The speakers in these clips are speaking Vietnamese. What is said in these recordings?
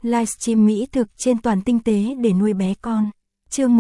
Livestream mỹ thực trên toàn tinh tế để nuôi bé con. Chương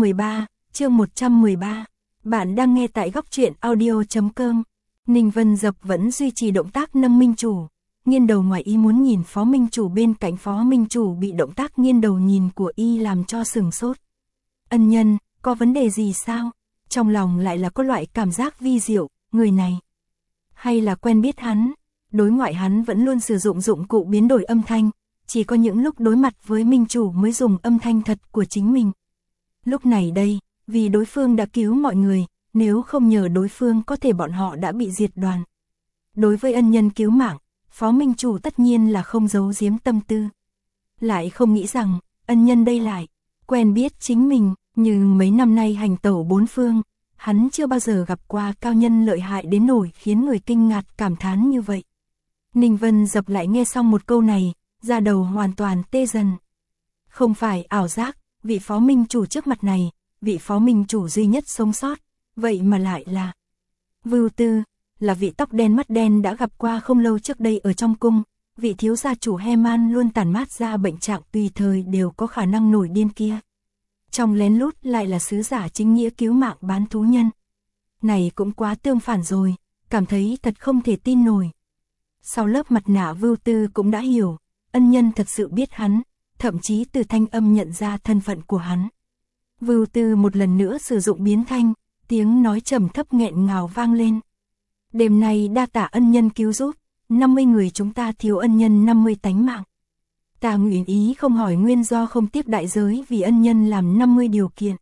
113. Bạn đang nghe tại góc truyện audio.com. Ninh Vân Dập vẫn duy trì động tác nâng minh chủ. Nghiêng đầu ngoài ý muốn nhìn phó minh chủ bên cạnh. Phó minh chủ bị động tác nghiêng đầu nhìn của y làm cho sừng sốt. Ân nhân, có vấn đề gì sao? Trong lòng lại là có loại cảm giác vi diệu, người này. Hay là quen biết hắn? Đối ngoại hắn vẫn luôn sử dụng dụng cụ biến đổi âm thanh. Chỉ có những lúc đối mặt với minh chủ mới dùng âm thanh thật của chính mình. Lúc này đây, vì đối phương đã cứu mọi người, nếu không nhờ đối phương có thể bọn họ đã bị diệt đoàn. Đối với ân nhân cứu mạng, phó minh chủ tất nhiên là không giấu giếm tâm tư. Lại không nghĩ rằng, ân nhân đây lại, quen biết chính mình, nhưng mấy năm nay hành tẩu bốn phương, hắn chưa bao giờ gặp qua cao nhân lợi hại đến nổi khiến người kinh ngạc cảm thán như vậy. Ninh Vân Dập lại nghe xong một câu này, da đầu hoàn toàn tê dần. Không phải ảo giác, vị phó minh chủ trước mặt này, vị phó minh chủ duy nhất sống sót, vậy mà lại là Vưu Tư, là vị tóc đen mắt đen đã gặp qua không lâu trước đây ở trong cung, vị thiếu gia chủ Heman luôn tản mát ra bệnh trạng tùy thời đều có khả năng nổi điên kia. Trong lén lút lại là sứ giả chính nghĩa cứu mạng bán thú nhân. Này cũng quá tương phản rồi, cảm thấy thật không thể tin nổi. Sau lớp mặt nạ Vưu Tư cũng đã hiểu, ân nhân thật sự biết hắn, thậm chí từ thanh âm nhận ra thân phận của hắn. Vưu Tư một lần nữa sử dụng biến thanh, tiếng nói trầm thấp nghẹn ngào vang lên. Đêm nay đa tạ ân nhân cứu giúp, 50 người chúng ta thiếu ân nhân 50 tánh mạng. Ta nguyện ý không hỏi nguyên do không tiếp đại giới vì ân nhân làm 50 điều kiện.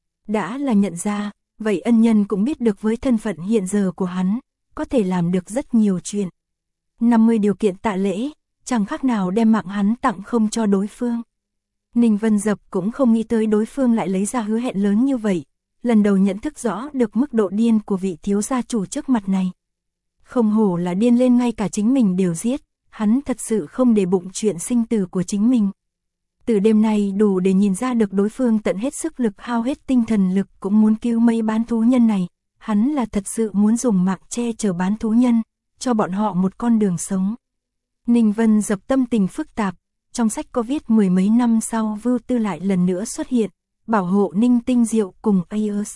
Đã là nhận ra, vậy ân nhân cũng biết được với thân phận hiện giờ của hắn, có thể làm được rất nhiều chuyện. 50 điều kiện tạ lễ, chẳng khác nào đem mạng hắn tặng không cho đối phương. Ninh Vân Dập cũng không nghĩ tới đối phương lại lấy ra hứa hẹn lớn như vậy, lần đầu nhận thức rõ được mức độ điên của vị thiếu gia chủ trước mặt này. Không hổ là điên lên ngay cả chính mình đều giết, hắn thật sự không để bụng chuyện sinh tử của chính mình. Từ đêm nay đủ để nhìn ra được đối phương tận hết sức lực hao hết tinh thần lực cũng muốn cứu mấy bán thú nhân này, hắn là thật sự muốn dùng mạng che chở bán thú nhân, cho bọn họ một con đường sống. Ninh Vân Dập tâm tình phức tạp, trong sách có viết mười mấy năm sau Vưu Tư lại lần nữa xuất hiện, bảo hộ Ninh Tinh Diệu cùng Aeus.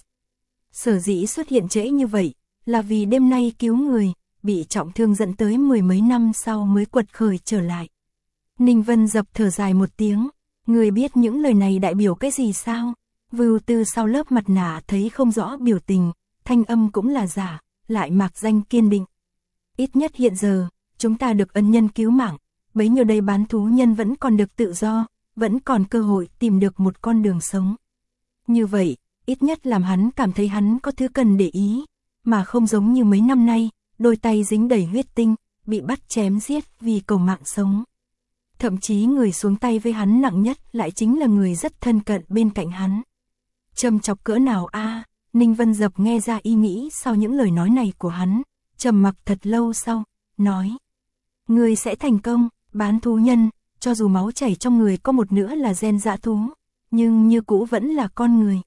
Sở dĩ xuất hiện trễ như vậy, là vì đêm nay cứu người, bị trọng thương dẫn tới mười mấy năm sau mới quật khởi trở lại. Ninh Vân Dập thở dài một tiếng, người biết những lời này đại biểu cái gì sao? Vưu Tư sau lớp mặt nạ thấy không rõ biểu tình, thanh âm cũng là giả, lại mạc danh kiên định. Ít nhất hiện giờ, chúng ta được ân nhân cứu mạng, bấy nhiêu đây bán thú nhân vẫn còn được tự do, vẫn còn cơ hội tìm được một con đường sống. Như vậy, ít nhất làm hắn cảm thấy hắn có thứ cần để ý, mà không giống như mấy năm nay, đôi tay dính đầy huyết tinh, bị bắt chém giết vì cầu mạng sống. Thậm chí người xuống tay với hắn nặng nhất lại chính là người rất thân cận bên cạnh hắn. Châm chọc cỡ nào a? Ninh Vân Dập nghe ra ý nghĩ sau những lời nói này của hắn, trầm mặc thật lâu sau, nói. Người sẽ thành công, bán thú nhân, cho dù máu chảy trong người có một nữa là gen dã thú, nhưng như cũ vẫn là con người.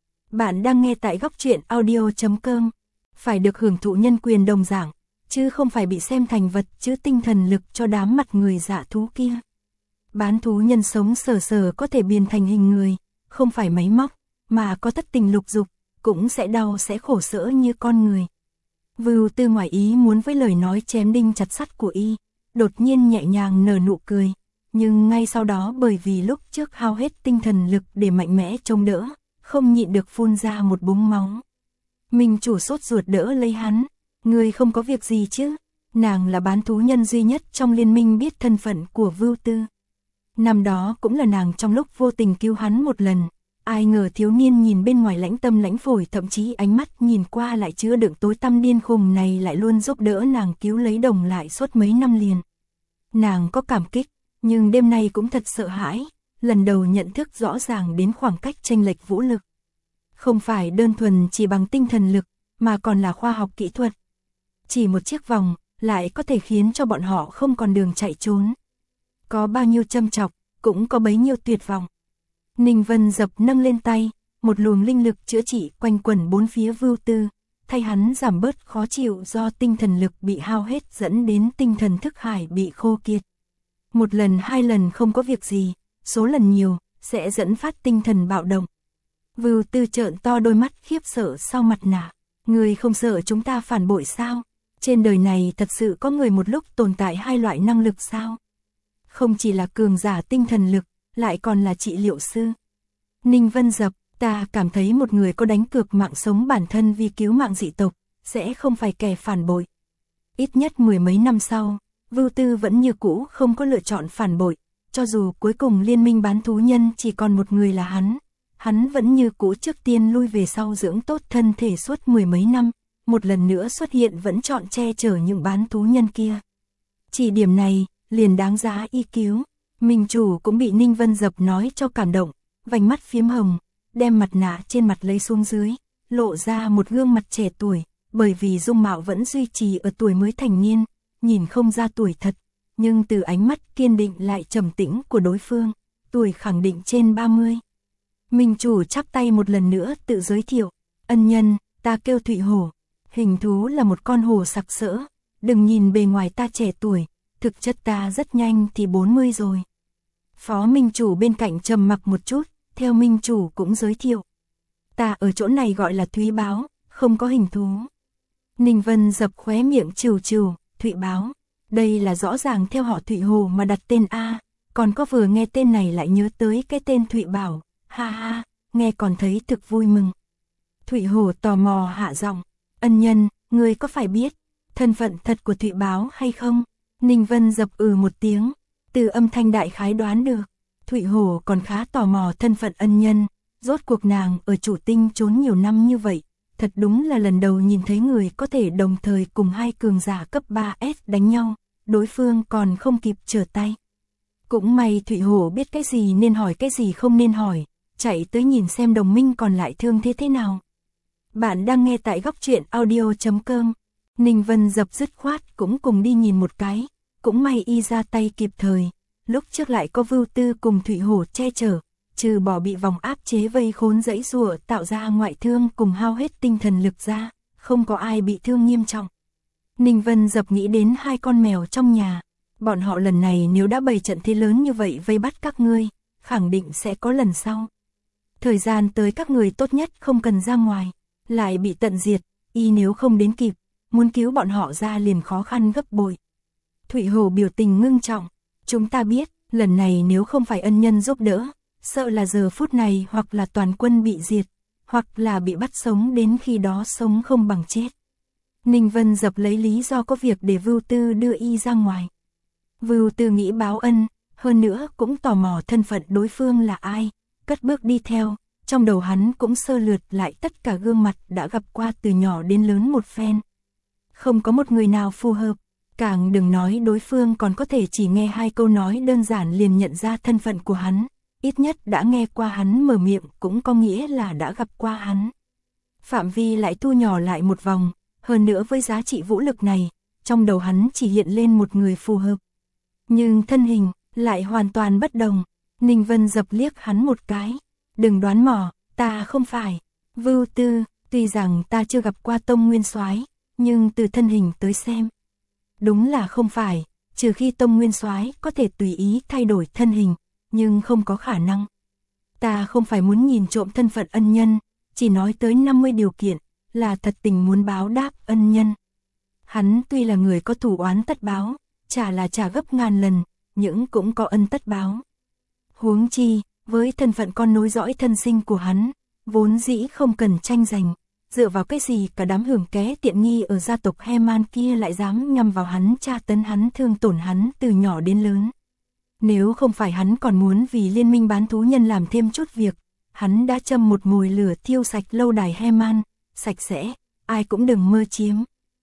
Bạn đang nghe tại góc truyện audio.com, phải được hưởng thụ nhân quyền đồng dạng, chứ không phải bị xem thành vật chứ tinh thần lực cho đám mặt người dã thú kia. Bán thú nhân sống sờ sờ có thể biến thành hình người, không phải máy móc, mà có thất tình lục dục, cũng sẽ đau sẽ khổ sở như con người. Vưu Tư ngoài ý muốn với lời nói chém đinh chặt sắt của y, đột nhiên nhẹ nhàng nở nụ cười, nhưng ngay sau đó bởi vì lúc trước hao hết tinh thần lực để mạnh mẽ chống đỡ, không nhịn được phun ra một búng máu. Minh chủ sốt ruột đỡ lấy hắn, người không có việc gì chứ? Nàng là bán thú nhân duy nhất trong liên minh biết thân phận của Vưu Tư. Năm đó cũng là nàng trong lúc vô tình cứu hắn một lần. Ai ngờ thiếu niên nhìn bên ngoài lãnh tâm lãnh phổi, thậm chí ánh mắt nhìn qua lại chứa đựng tối tăm điên khùng này lại luôn giúp đỡ nàng cứu lấy đồng lại suốt mấy năm liền. Nàng có cảm kích, nhưng đêm nay cũng thật sợ hãi, lần đầu nhận thức rõ ràng đến khoảng cách chênh lệch vũ lực. Không phải đơn thuần chỉ bằng tinh thần lực, mà còn là khoa học kỹ thuật. Chỉ một chiếc vòng, lại có thể khiến cho bọn họ không còn đường chạy trốn. Có bao nhiêu châm chọc, cũng có bấy nhiêu tuyệt vọng. Ninh Vân Dập nâng lên tay, một luồng linh lực chữa trị quanh quẩn bốn phía Vưu Tư, thay hắn giảm bớt khó chịu do tinh thần lực bị hao hết dẫn đến tinh thần thức hải bị khô kiệt. Một lần hai lần không có việc gì, số lần nhiều, sẽ dẫn phát tinh thần bạo động. Vưu Tư trợn to đôi mắt khiếp sợ sau mặt nạ. Người không sợ chúng ta phản bội sao? Trên đời này thật sự có người một lúc tồn tại hai loại năng lực sao? Không chỉ là cường giả tinh thần lực, lại còn là trị liệu sư. Ninh Vân Dập, ta cảm thấy một người có đánh cược mạng sống bản thân vì cứu mạng dị tộc, sẽ không phải kẻ phản bội. Ít nhất mười mấy năm sau, Vưu Tư vẫn như cũ không có lựa chọn phản bội, cho dù cuối cùng liên minh bán thú nhân chỉ còn một người là hắn vẫn như cũ trước tiên lui về sau dưỡng tốt thân thể suốt mười mấy năm, một lần nữa xuất hiện vẫn chọn che chở những bán thú nhân kia. Chỉ điểm này, liền đáng giá y cứu. Minh chủ cũng bị Ninh Vân Dập nói cho cảm động, vành mắt phiếm hồng, đem mặt nạ trên mặt lấy xuống dưới, lộ ra một gương mặt trẻ tuổi, bởi vì dung mạo vẫn duy trì ở tuổi mới thành niên, nhìn không ra tuổi thật, nhưng từ ánh mắt kiên định lại trầm tĩnh của đối phương, tuổi khẳng định trên 30. Minh chủ chắp tay một lần nữa tự giới thiệu, ân nhân, ta kêu Thụy Hổ, hình thú là một con hổ sặc sỡ, đừng nhìn bề ngoài ta trẻ tuổi, thực chất ta rất nhanh thì 40 rồi. Phó Minh chủ bên cạnh trầm mặc một chút, theo Minh chủ cũng giới thiệu. Ta ở chỗ này gọi là Thúy Báo, không có hình thú. Ninh Vân Dập khóe miệng trừ trừ, Thụy Báo. Đây là rõ ràng theo họ Thụy Hồ mà đặt tên A, còn có vừa nghe tên này lại nhớ tới cái tên Thụy Bảo, ha ha, nghe còn thấy thực vui mừng. Thụy Hồ tò mò hạ giọng, ân nhân, ngươi có phải biết thân phận thật của Thụy Báo hay không? Ninh Vân Dập một tiếng, từ âm thanh đại khái đoán được. Thụy Hồ còn khá tò mò thân phận ân nhân, rốt cuộc nàng ở Chủ Tinh trốn nhiều năm như vậy, thật đúng là lần đầu nhìn thấy người có thể đồng thời cùng hai cường giả cấp 3S đánh nhau, đối phương còn không kịp trở tay. Cũng may Thụy Hồ biết cái gì nên hỏi cái gì không nên hỏi, chạy tới nhìn xem đồng minh còn lại thương thế nào. Bạn đang nghe tại góc truyện audio.com. Ninh Vân Dập dứt khoát cũng cùng đi nhìn một cái, cũng may y ra tay kịp thời, lúc trước lại có Vưu Tư cùng Thụy Hổ che chở, trừ bỏ bị vòng áp chế vây khốn dãy rùa tạo ra ngoại thương cùng hao hết tinh thần lực ra, không có ai bị thương nghiêm trọng. Ninh Vân Dập nghĩ đến hai con mèo trong nhà, bọn họ lần này nếu đã bày trận thế lớn như vậy vây bắt các ngươi, khẳng định sẽ có lần sau. Thời gian tới các người tốt nhất không cần ra ngoài, lại bị tận diệt, y nếu không đến kịp, muốn cứu bọn họ ra liền khó khăn gấp bội. Thụy Hổ biểu tình ngưng trọng, chúng ta biết, lần này nếu không phải ân nhân giúp đỡ, sợ là giờ phút này hoặc là toàn quân bị diệt, hoặc là bị bắt sống đến khi đó sống không bằng chết. Ninh Vân Dập lấy lý do có việc để Vưu Tư đưa y ra ngoài. Vưu Tư nghĩ báo ân, hơn nữa cũng tò mò thân phận đối phương là ai, cất bước đi theo, trong đầu hắn cũng sơ lược lại tất cả gương mặt đã gặp qua từ nhỏ đến lớn một phen. Không có một người nào phù hợp, càng đừng nói đối phương còn có thể chỉ nghe hai câu nói đơn giản liền nhận ra thân phận của hắn, ít nhất đã nghe qua hắn mở miệng cũng có nghĩa là đã gặp qua hắn. Phạm vi lại thu nhỏ lại một vòng, hơn nữa với giá trị vũ lực này, trong đầu hắn chỉ hiện lên một người phù hợp. Nhưng thân hình lại hoàn toàn bất đồng. Ninh Vân Dập liếc hắn một cái, đừng đoán mò, ta không phải Vưu Tư, tuy rằng ta chưa gặp qua Tông Nguyên Soái, nhưng từ thân hình tới xem, đúng là không phải, trừ khi Tông Nguyên Soái có thể tùy ý thay đổi thân hình, nhưng không có khả năng. Ta không phải muốn nhìn trộm thân phận ân nhân, chỉ nói tới 50 điều kiện, là thật tình muốn báo đáp ân nhân. Hắn tuy là người có thù oán tất báo, trả là trả gấp ngàn lần, nhưng cũng có ân tất báo. Huống chi, với thân phận con nối dõi thân sinh của hắn, vốn dĩ không cần tranh giành, dựa vào cái gì cả đám hưởng ké tiện nghi ở gia tộc Heman kia lại dám nhằm vào hắn, tra tấn hắn, thương tổn hắn từ nhỏ đến lớn. Nếu không phải hắn còn muốn vì liên minh bán thú nhân làm thêm chút việc, hắn đã châm một mồi lửa thiêu sạch lâu đài Heman, sạch sẽ, ai cũng đừng mơ chiếm.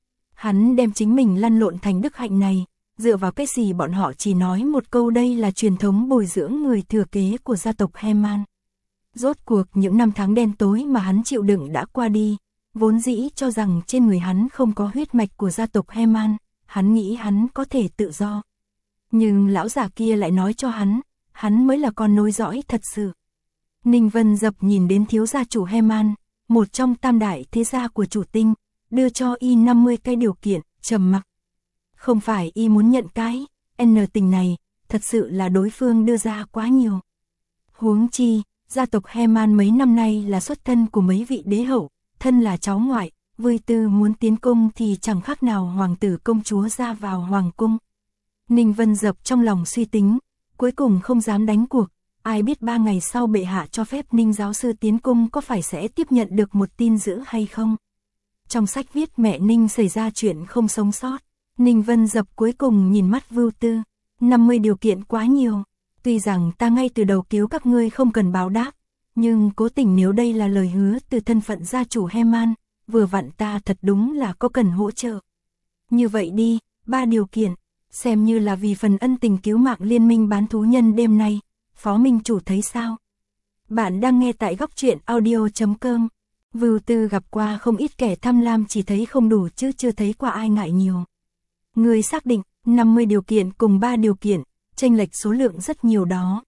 Hắn đem chính mình lăn lộn thành đức hạnh này, dựa vào cái gì bọn họ chỉ nói một câu đây là truyền thống bồi dưỡng người thừa kế của gia tộc Heman. Rốt cuộc những năm tháng đen tối mà hắn chịu đựng đã qua đi, vốn dĩ cho rằng trên người hắn không có huyết mạch của gia tộc Heman, hắn nghĩ hắn có thể tự do. Nhưng lão già kia lại nói cho hắn mới là con nối dõi thật sự. Ninh Vân Dập nhìn đến thiếu gia chủ Heman, một trong tam đại thế gia của Chủ Tinh, đưa cho y 50 cái điều kiện, trầm mặc. Không phải y muốn nhận cái N tình này, thật sự là đối phương đưa ra quá nhiều. Huống chi, gia tộc Heman mấy năm nay là xuất thân của mấy vị đế hậu, thân là cháu ngoại, Vui Tư muốn tiến cung thì chẳng khác nào hoàng tử công chúa ra vào hoàng cung. Ninh Vân Dập trong lòng suy tính, cuối cùng không dám đánh cuộc, ai biết 3 ngày sau bệ hạ cho phép Ninh giáo sư tiến cung có phải sẽ tiếp nhận được một tin dữ hay không. Trong sách viết mẹ Ninh xảy ra chuyện không sống sót, Ninh Vân Dập cuối cùng nhìn mắt Vưu Tư, 50 điều kiện quá nhiều, tuy rằng ta ngay từ đầu cứu các ngươi không cần báo đáp, nhưng cố tình nếu đây là lời hứa từ thân phận gia chủ Heman, vừa vặn ta thật đúng là có cần hỗ trợ. Như vậy đi, 3 điều kiện, xem như là vì phần ân tình cứu mạng liên minh bán thú nhân đêm nay, Phó Minh Chủ thấy sao? Bạn đang nghe tại góc truyện audio.com. Vưu Tư gặp qua không ít kẻ tham lam chỉ thấy không đủ chứ chưa thấy qua ai ngại nhiều. Người xác định, 50 điều kiện cùng 3 điều kiện, chênh lệch số lượng rất nhiều đó.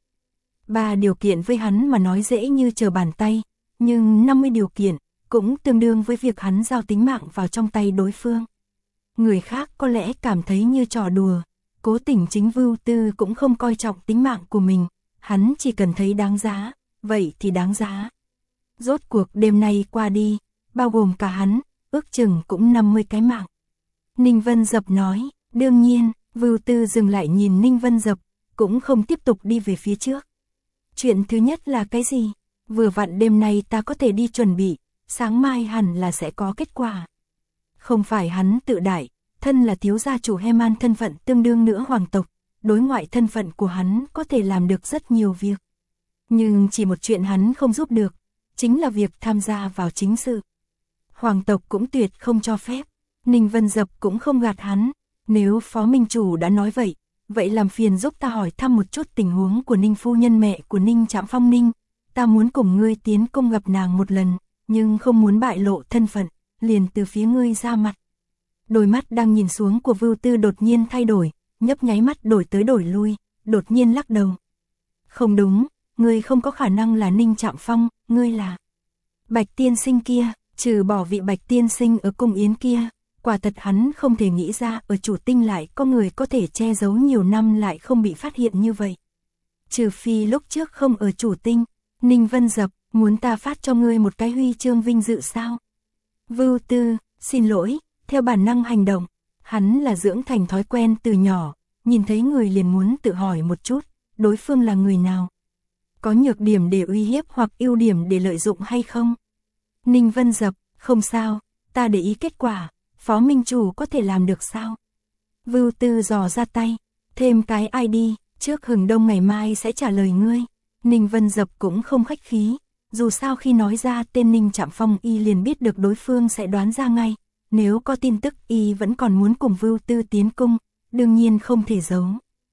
3 điều kiện với hắn mà nói dễ như trở bàn tay, nhưng 50 điều kiện cũng tương đương với việc hắn giao tính mạng vào trong tay đối phương. Người khác có lẽ cảm thấy như trò đùa, cố tình chính Vưu Tư cũng không coi trọng tính mạng của mình, hắn chỉ cần thấy đáng giá, vậy thì đáng giá. Rốt cuộc đêm nay qua đi, bao gồm cả hắn, ước chừng cũng 50 cái mạng. Ninh Vân Dập nói, đương nhiên, Vưu Tư dừng lại nhìn Ninh Vân Dập, cũng không tiếp tục đi về phía trước. Chuyện thứ nhất là cái gì? Vừa vặn đêm nay ta có thể đi chuẩn bị, sáng mai hẳn là sẽ có kết quả. Không phải hắn tự đại, thân là thiếu gia chủ Heman thân phận tương đương nữa hoàng tộc, đối ngoại thân phận của hắn có thể làm được rất nhiều việc. Nhưng chỉ một chuyện hắn không giúp được, chính là việc tham gia vào chính sự. Hoàng tộc cũng tuyệt không cho phép, Ninh Vân Dập cũng không gạt hắn, nếu Phó Minh Chủ đã nói vậy, vậy làm phiền giúp ta hỏi thăm một chút tình huống của Ninh phu nhân mẹ của Ninh Trạm Phong Ninh, ta muốn cùng ngươi tiến công gặp nàng một lần, nhưng không muốn bại lộ thân phận, liền từ phía ngươi ra mặt. Đôi mắt đang nhìn xuống của Vưu Tư đột nhiên thay đổi, nhấp nháy mắt đổi tới đổi lui, đột nhiên lắc đầu. Không đúng, ngươi không có khả năng là Ninh Trạm Phong, ngươi là Bạch tiên sinh kia, trừ bỏ vị Bạch tiên sinh ở cung yến kia, quả thật hắn không thể nghĩ ra ở Chủ Tinh lại có người có thể che giấu nhiều năm lại không bị phát hiện như vậy. Trừ phi lúc trước không ở Chủ Tinh, Ninh Vân Dập, muốn ta phát cho ngươi một cái huy chương vinh dự sao? Vưu Tư, xin lỗi, theo bản năng hành động, hắn là dưỡng thành thói quen từ nhỏ, nhìn thấy người liền muốn tự hỏi một chút, đối phương là người nào? Có nhược điểm để uy hiếp hoặc ưu điểm để lợi dụng hay không? Ninh Vân Dập, không sao, ta để ý kết quả, Phó Minh Chủ có thể làm được sao? Vưu Tư dò ra tay, thêm cái ID, trước hừng đông ngày mai sẽ trả lời ngươi. Ninh Vân Dập cũng không khách khí, dù sao khi nói ra tên Ninh Trạm Phong y liền biết được đối phương sẽ đoán ra ngay, nếu có tin tức y vẫn còn muốn cùng Vưu Tư tiến cung, đương nhiên không thể giấu.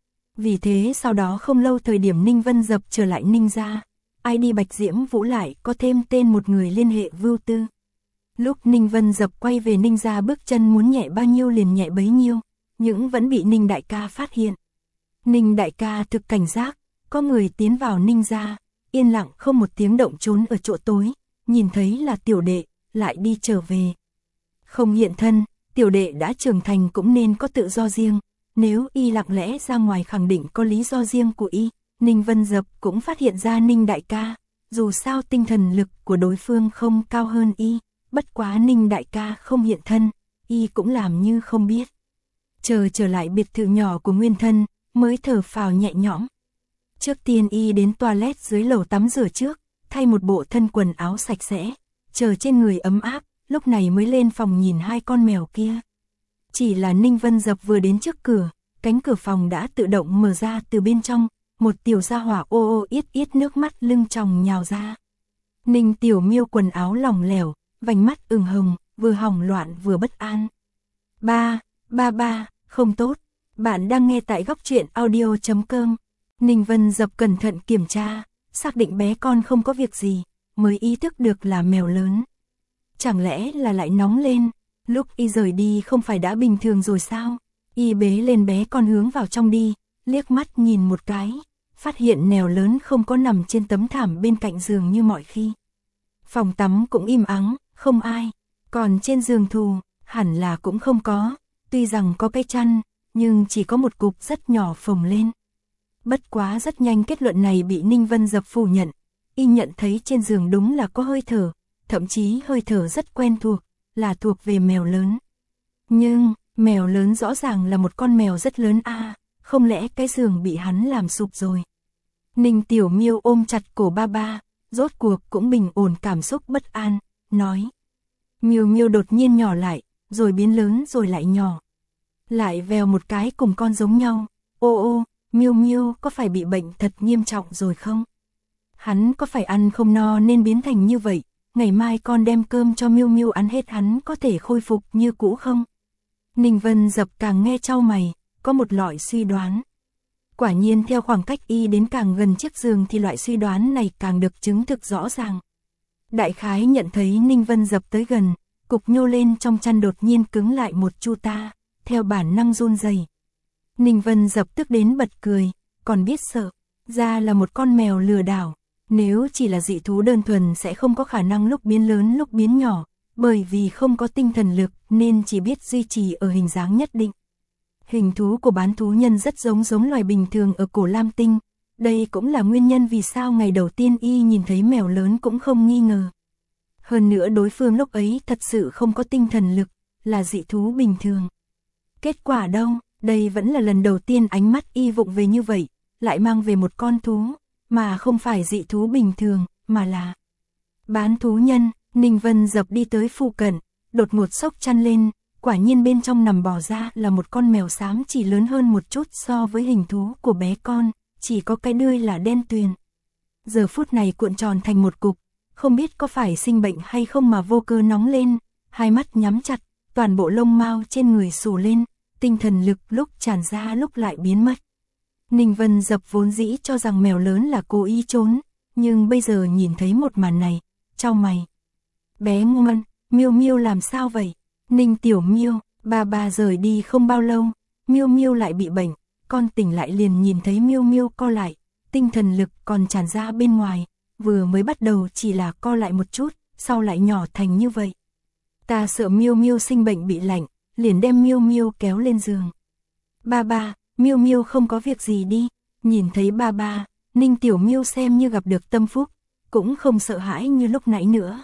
Vì thế sau đó không lâu thời điểm Ninh Vân Dập trở lại Ninh gia, ID Bạch Diễm Vũ lại có thêm tên một người liên hệ Vưu Tư. Lúc Ninh Vân Dập quay về Ninh gia bước chân muốn nhẹ bao nhiêu liền nhẹ bấy nhiêu, nhưng vẫn bị Ninh đại ca phát hiện. Ninh đại ca thực cảnh giác, có người tiến vào Ninh gia, yên lặng không một tiếng động trốn ở chỗ tối, nhìn thấy là tiểu đệ, lại đi trở về. Không hiện thân, tiểu đệ đã trưởng thành cũng nên có tự do riêng, nếu y lặng lẽ ra ngoài khẳng định có lý do riêng của y. Ninh Vân Dập cũng phát hiện ra Ninh đại ca, dù sao tinh thần lực của đối phương không cao hơn y, bất quá Ninh đại ca không hiện thân, y cũng làm như không biết. Chờ trở lại biệt thự nhỏ của nguyên thân, mới thở phào nhẹ nhõm. Trước tiên y đến toilet dưới lầu tắm rửa trước, thay một bộ thân quần áo sạch sẽ, chờ trên người ấm áp, lúc này mới lên phòng nhìn hai con mèo kia. Chỉ là Ninh Vân Dập vừa đến trước cửa, cánh cửa phòng đã tự động mở ra từ bên trong, một tiểu gia hỏa ô ô yết yết nước mắt lưng tròng nhào ra. Ninh tiểu miêu quần áo lỏng lẻo, vành mắt ửng hồng, vừa hoảng loạn vừa bất an. Ba, không tốt, bạn đang nghe tại góc truyện audio.com. Ninh Vân Dập cẩn thận kiểm tra, xác định bé con không có việc gì, mới ý thức được là mèo lớn. Chẳng lẽ là lại nóng lên, lúc y rời đi không phải đã bình thường rồi sao? Y bế lên bé con hướng vào trong đi, liếc mắt nhìn một cái, phát hiện mèo lớn không có nằm trên tấm thảm bên cạnh giường như mọi khi. Phòng tắm cũng im ắng, không ai, còn trên giường thù, hẳn là cũng không có, tuy rằng có cái chăn, nhưng chỉ có một cục rất nhỏ phồng lên. Bất quá rất nhanh kết luận này bị Ninh Vân Dập phủ nhận. Y nhận thấy trên giường đúng là có hơi thở, thậm chí hơi thở rất quen thuộc, là thuộc về mèo lớn. Nhưng, mèo lớn rõ ràng là một con mèo rất lớn a, không lẽ cái giường bị hắn làm sụp rồi. Ninh Tiểu Miêu ôm chặt cổ ba ba, rốt cuộc cũng bình ổn cảm xúc bất an, nói. Miêu Miêu đột nhiên nhỏ lại, rồi biến lớn rồi lại nhỏ. Lại vèo một cái cùng con giống nhau. Ô ô, Miêu Miêu có phải bị bệnh thật nghiêm trọng rồi không? Hắn có phải ăn không no nên biến thành như vậy? Ngày mai con đem cơm cho Miêu Miêu ăn hết hắn có thể khôi phục như cũ không? Ninh Vân Dập càng nghe chau mày, có một loại suy đoán. Quả nhiên theo khoảng cách y đến càng gần chiếc giường thì loại suy đoán này càng được chứng thực rõ ràng. Đại khái nhận thấy Ninh Vân Dập tới gần, cục nhô lên trong chăn đột nhiên cứng lại một chu ta, theo bản năng run rẩy. Ninh Vân Dập tức đến bật cười, còn biết sợ, ra là một con mèo lừa đảo. Nếu chỉ là dị thú đơn thuần sẽ không có khả năng lúc biến lớn lúc biến nhỏ, bởi vì không có tinh thần lực nên chỉ biết duy trì ở hình dáng nhất định. Hình thú của bán thú nhân rất giống loài bình thường ở cổ Lam Tinh, đây cũng là nguyên nhân vì sao ngày đầu tiên y nhìn thấy mèo lớn cũng không nghi ngờ. Hơn nữa đối phương lúc ấy thật sự không có tinh thần lực, là dị thú bình thường. Kết quả đâu, đây vẫn là lần đầu tiên ánh mắt y vụng về như vậy, lại mang về một con thú, mà không phải dị thú bình thường, mà là bán thú nhân. Ninh Vân Dập đi tới phụ cận, đột ngột xốc chăn lên, quả nhiên bên trong nằm bò ra là một con mèo xám chỉ lớn hơn một chút so với hình thú của bé con, chỉ có cái đuôi là đen tuyền. Giờ phút này cuộn tròn thành một cục, không biết có phải sinh bệnh hay không mà vô cơ nóng lên, hai mắt nhắm chặt, toàn bộ lông mao trên người xù lên, tinh thần lực lúc tràn ra lúc lại biến mất. Ninh Vân Dập vốn dĩ cho rằng mèo lớn là cố ý trốn, nhưng bây giờ nhìn thấy một màn này, chau mày. Bé ngoan, Miêu Miêu làm sao vậy? Ninh Tiểu Miêu, ba rời đi không bao lâu, Miêu Miêu lại bị bệnh, con tỉnh lại liền nhìn thấy Miêu Miêu co lại, tinh thần lực còn tràn ra bên ngoài, vừa mới bắt đầu chỉ là co lại một chút, sau lại nhỏ thành như vậy. Ta sợ Miêu Miêu sinh bệnh bị lạnh, liền đem Miêu Miêu kéo lên giường. Ba, Miêu Miêu không có việc gì đi. Nhìn thấy ba, Ninh Tiểu Miêu xem như gặp được tâm phúc, cũng không sợ hãi như lúc nãy nữa.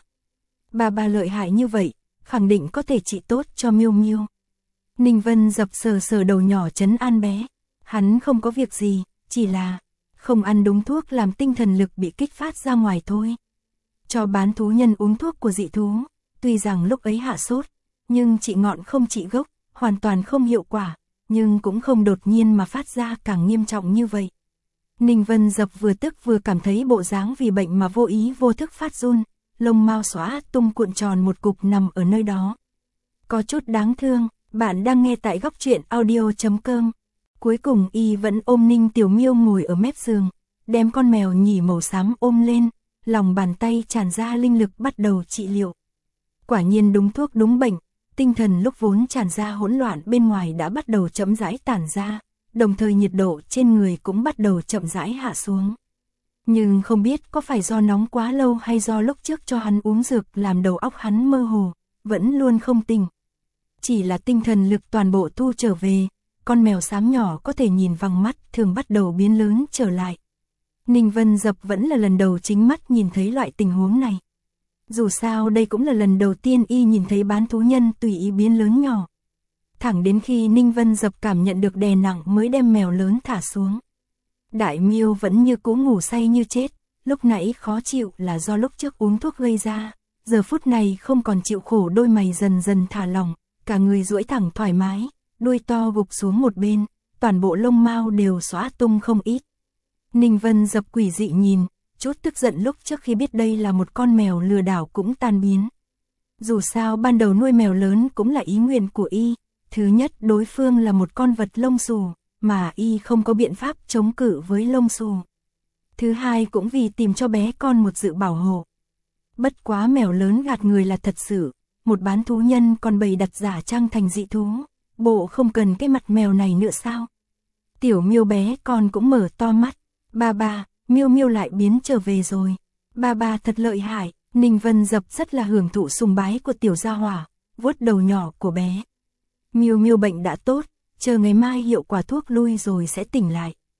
Ba lợi hại như vậy, khẳng định có thể trị tốt cho Miêu Miêu. Ninh Vân Dập sờ đầu nhỏ trấn an bé, hắn không có việc gì, chỉ là không ăn đúng thuốc làm tinh thần lực bị kích phát ra ngoài thôi. Cho bán thú nhân uống thuốc của dị thú, tuy rằng lúc ấy hạ sốt, nhưng trị ngọn không trị gốc, hoàn toàn không hiệu quả, nhưng cũng không đột nhiên mà phát ra càng nghiêm trọng như vậy. Ninh Vân Dập vừa tức vừa cảm thấy bộ dáng vì bệnh mà vô ý vô thức phát run, lông mao xóa tung cuộn tròn một cục nằm ở nơi đó. Có chút đáng thương, bạn đang nghe tại góc truyện audio.com. Cuối cùng y vẫn ôm Ninh Tiểu Miêu ngồi ở mép giường, đem con mèo nhỉ màu xám ôm lên, lòng bàn tay tràn ra linh lực bắt đầu trị liệu. Quả nhiên đúng thuốc đúng bệnh, tinh thần lúc vốn tràn ra hỗn loạn bên ngoài đã bắt đầu chậm rãi tản ra, đồng thời nhiệt độ trên người cũng bắt đầu chậm rãi hạ xuống. Nhưng không biết có phải do nóng quá lâu hay do lúc trước cho hắn uống dược làm đầu óc hắn mơ hồ, vẫn luôn không tỉnh. Chỉ là tinh thần lực toàn bộ thu trở về, con mèo xám nhỏ có thể nhìn bằng mắt thường bắt đầu biến lớn trở lại. Ninh Vân Dập vẫn là lần đầu chính mắt nhìn thấy loại tình huống này. Dù sao đây cũng là lần đầu tiên y nhìn thấy bán thú nhân tùy ý biến lớn nhỏ. Thẳng đến khi Ninh Vân Dập cảm nhận được đè nặng mới đem mèo lớn thả xuống. Đại Miêu vẫn như cũ ngủ say như chết, lúc nãy khó chịu là do lúc trước uống thuốc gây ra, giờ phút này không còn chịu khổ, đôi mày dần dần thả lỏng, cả người duỗi thẳng thoải mái, đuôi to gục xuống một bên, toàn bộ lông mao đều xóa tung không ít. Ninh Vân Dập quỷ dị nhìn, chút tức giận lúc trước khi biết đây là một con mèo lừa đảo cũng tan biến. Dù sao ban đầu nuôi mèo lớn cũng là ý nguyện của y, thứ nhất đối phương là một con vật lông xù, mà y không có biện pháp chống cự với lông xù. Thứ hai cũng vì tìm cho bé con một sự bảo hộ. Bất quá mèo lớn gạt người là thật sự, một bán thú nhân còn bày đặt giả trang thành dị thú, bộ không cần cái mặt mèo này nữa sao? Tiểu Miêu bé con cũng mở to mắt, ba, Miêu Miêu lại biến trở về rồi. Ba thật lợi hại. Ninh Vân Dập rất là hưởng thụ sùng bái của tiểu gia hỏa, vuốt đầu nhỏ của bé. Miêu Miêu bệnh đã tốt, chờ ngày mai hiệu quả thuốc lui rồi sẽ tỉnh lại.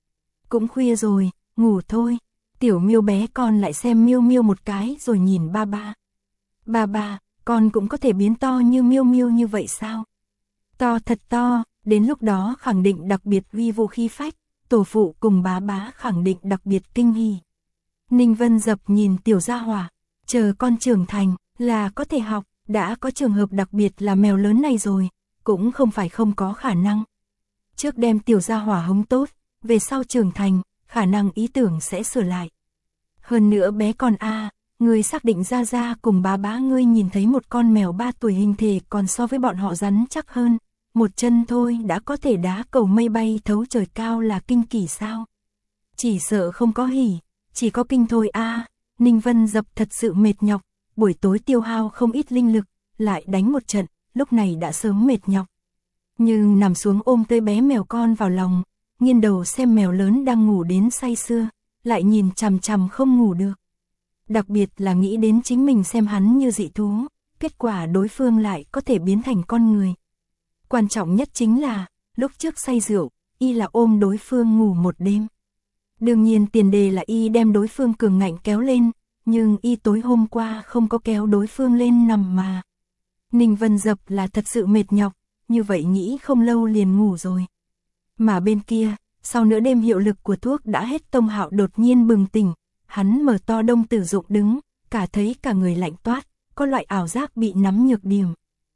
Cũng khuya rồi, ngủ thôi. Tiểu Miêu bé con lại xem Miêu Miêu một cái rồi nhìn ba ba. Ba ba, con cũng có thể biến to như Miêu Miêu như vậy sao? To thật to, đến lúc đó khẳng định đặc biệt uy vũ khí phách, tổ phụ cùng bá bá khẳng định đặc biệt kinh hỉ. Ninh Vân Dập nhìn tiểu gia hỏa, chờ con trưởng thành là có thể học, đã có trường hợp đặc biệt là mèo lớn này rồi, cũng không phải không có khả năng. Trước đem tiểu gia hỏa hống tốt, về sau trưởng thành, khả năng ý tưởng sẽ sửa lại. Hơn nữa bé con ngươi xác định ra ra cùng bá bá ngươi nhìn thấy một con mèo 3 tuổi hình thể còn so với bọn họ rắn chắc hơn, một chân thôi đã có thể đá cầu mây bay thấu trời cao là kinh kỳ sao? Chỉ sợ không có hỉ, chỉ có kinh thôi Ninh Vân Dập thật sự mệt nhọc, buổi tối tiêu hao không ít linh lực, lại đánh một trận, lúc này đã sớm mệt nhọc. Nhưng nằm xuống ôm tới bé mèo con vào lòng, nghiêng đầu xem mèo lớn đang ngủ đến say sưa, lại nhìn chằm chằm không ngủ được. Đặc biệt là nghĩ đến chính mình xem hắn như dị thú, kết quả đối phương lại có thể biến thành con người. Quan trọng nhất chính là, lúc trước say rượu, y là ôm đối phương ngủ một đêm. Đương nhiên tiền đề là y đem đối phương cường ngạnh kéo lên, nhưng y tối hôm qua không có kéo đối phương lên nằm mà. Ninh Vân Dập là thật sự mệt nhọc, như vậy nghĩ không lâu liền ngủ rồi. Mà bên kia, sau nửa đêm hiệu lực của thuốc đã hết, Tông Hạo đột nhiên bừng tỉnh, hắn mở to Đông Tử Dụng đứng, thấy cả người lạnh toát, có loại ảo giác bị nắm nhược điểm.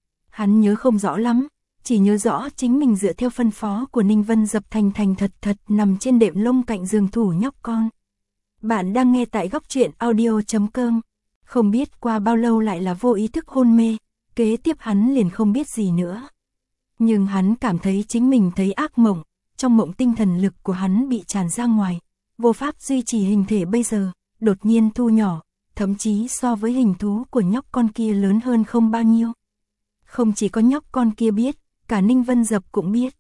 Hắn nhớ không rõ lắm, chỉ nhớ rõ chính mình dựa theo phân phó của Ninh Vân Dập thành thật nằm trên đệm lông cạnh giường thủ nhóc con. Bạn đang nghe tại góc truyện audio.com. Không biết qua bao lâu lại là vô ý thức hôn mê, kế tiếp hắn liền không biết gì nữa. Nhưng hắn cảm thấy chính mình thấy ác mộng, trong mộng tinh thần lực của hắn bị tràn ra ngoài, vô pháp duy trì hình thể bây giờ, đột nhiên thu nhỏ, thậm chí so với hình thú của nhóc con kia lớn hơn không bao nhiêu. Không chỉ có nhóc con kia biết, cả Ninh Vân Dập cũng biết.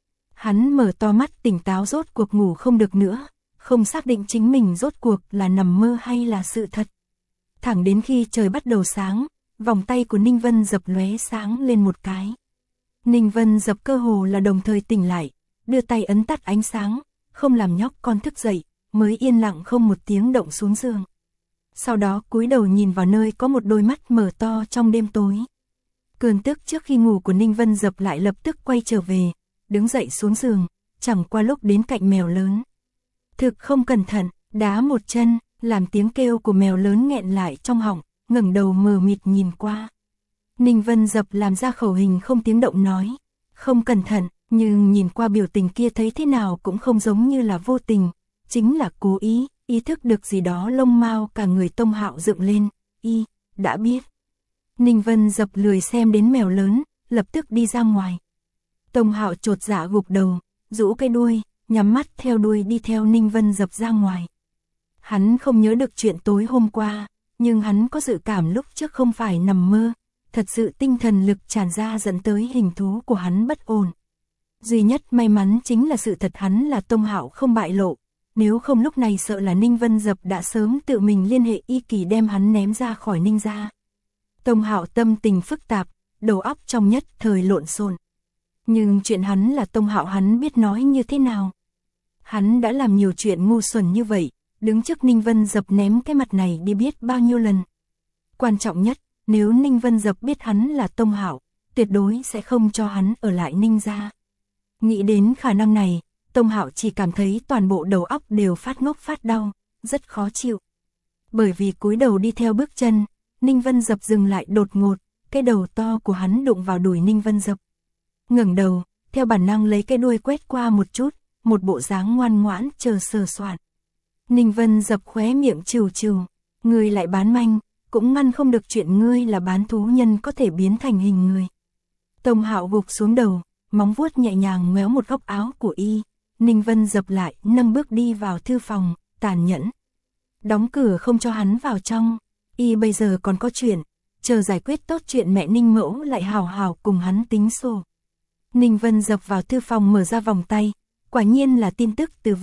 Hắn mở to mắt tỉnh táo, rốt cuộc ngủ không được nữa, không xác định chính mình rốt cuộc là nằm mơ hay là sự thật. Thẳng đến khi trời bắt đầu sáng, vòng tay của Ninh Vân Dập lóe sáng lên một cái. Ninh Vân Dập cơ hồ là đồng thời tỉnh lại, đưa tay ấn tắt ánh sáng, không làm nhóc con thức dậy, mới yên lặng không một tiếng động xuống giường. Sau đó cúi đầu nhìn vào nơi có một đôi mắt mở to trong đêm tối. Cơn tức trước khi ngủ của Ninh Vân Dập lại lập tức quay trở về, đứng dậy xuống giường, chẳng qua lúc đến cạnh mèo lớn. Thực không cẩn thận, đá một chân, làm tiếng kêu của mèo lớn nghẹn lại trong họng, ngẩng đầu mờ mịt nhìn qua. Ninh Vân Dập làm ra khẩu hình không tiếng động nói, không cẩn thận, nhưng nhìn qua biểu tình kia thấy thế nào cũng không giống như là vô tình, chính là cố ý, ý thức được gì đó, lông mao cả người Tông Hạo dựng lên, đã biết. Ninh Vân Dập lười xem đến mèo lớn, lập tức đi ra ngoài. Tông Hạo chột dạ gục đầu, rũ cái đuôi, nhắm mắt theo đuôi đi theo Ninh Vân Dập ra ngoài. Hắn không nhớ được chuyện tối hôm qua, nhưng hắn có dự cảm lúc trước không phải nằm mơ, thật sự tinh thần lực tràn ra dẫn tới hình thú của hắn bất ổn. Duy nhất may mắn chính là sự thật hắn là Tông Hạo không bại lộ, nếu không lúc này sợ là Ninh Vân Dập đã sớm tự mình liên hệ y kỳ đem hắn ném ra khỏi Ninh gia. Tông Hạo tâm tình phức tạp, đầu óc trong nhất thời lộn xộn. Nhưng chuyện hắn là Tông Hạo, hắn biết nói như thế nào. Hắn đã làm nhiều chuyện ngu xuẩn như vậy, đứng trước Ninh Vân Dập ném cái mặt này đi biết bao nhiêu lần. Quan trọng nhất, nếu Ninh Vân Dập biết hắn là Tông Hạo, tuyệt đối sẽ không cho hắn ở lại Ninh gia. Nghĩ đến khả năng này, Tông Hạo chỉ cảm thấy toàn bộ đầu óc đều phát ngốc phát đau, rất khó chịu. Bởi vì cúi đầu đi theo bước chân, Ninh Vân Dập dừng lại đột ngột, cái đầu to của hắn đụng vào đùi Ninh Vân Dập. Ngẩng đầu, theo bản năng lấy cái đuôi quét qua một chút, một bộ dáng ngoan ngoãn chờ sờ soạn. Ninh Vân Dập khóe miệng trừ trừ, ngươi lại bán manh, cũng ngăn không được chuyện ngươi là bán thú nhân có thể biến thành hình người. Tông Hạo gục xuống đầu, móng vuốt nhẹ nhàng méo một góc áo của y. Ninh Vân Dập lại nâng bước đi vào thư phòng, tàn nhẫn. Đóng cửa không cho hắn vào trong, y bây giờ còn có chuyện, chờ giải quyết tốt chuyện mẹ Ninh Mẫu lại hào hào cùng hắn tính sổ. Ninh Vân Dập vào thư phòng mở ra vòng tay, quả nhiên là tin tức từ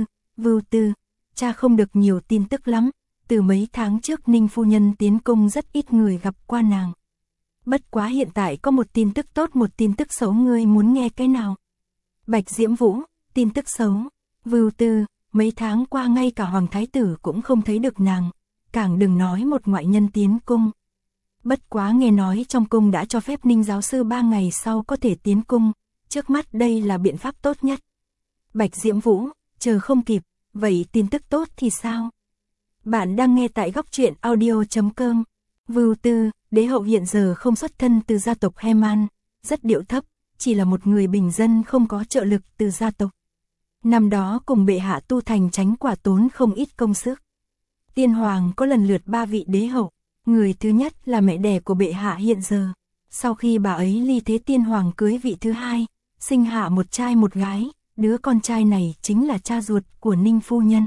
Vưu Tư, cha không được nhiều tin tức lắm, từ mấy tháng trước Ninh phu nhân tiến cung rất ít người gặp qua nàng. Bất quá hiện tại có một tin tức tốt một tin tức xấu, ngươi muốn nghe cái nào? Bạch Diễm Vũ, tin tức xấu. Vưu Tư, mấy tháng qua ngay cả hoàng thái tử cũng không thấy được nàng, càng đừng nói một ngoại nhân tiến cung. Bất quá nghe nói trong cung đã cho phép Ninh giáo sư 3 ngày sau có thể tiến cung, trước mắt đây là biện pháp tốt nhất. Bạch Diễm Vũ, chờ không kịp, vậy tin tức tốt thì sao? Bạn đang nghe tại góc truyện audio.com. Vưu Tư, đế hậu hiện giờ không xuất thân từ gia tộc Heman, rất điệu thấp, chỉ là một người bình dân không có trợ lực từ gia tộc. Năm đó cùng bệ hạ tu thành Chánh Quả tốn không ít công sức. Tiên hoàng có lần lượt 3 vị đế hậu, người thứ nhất là mẹ đẻ của bệ hạ hiện giờ. Sau khi bà ấy ly thế, tiên hoàng cưới vị thứ hai, sinh hạ một trai một gái, đứa con trai này chính là cha ruột của Ninh phu nhân.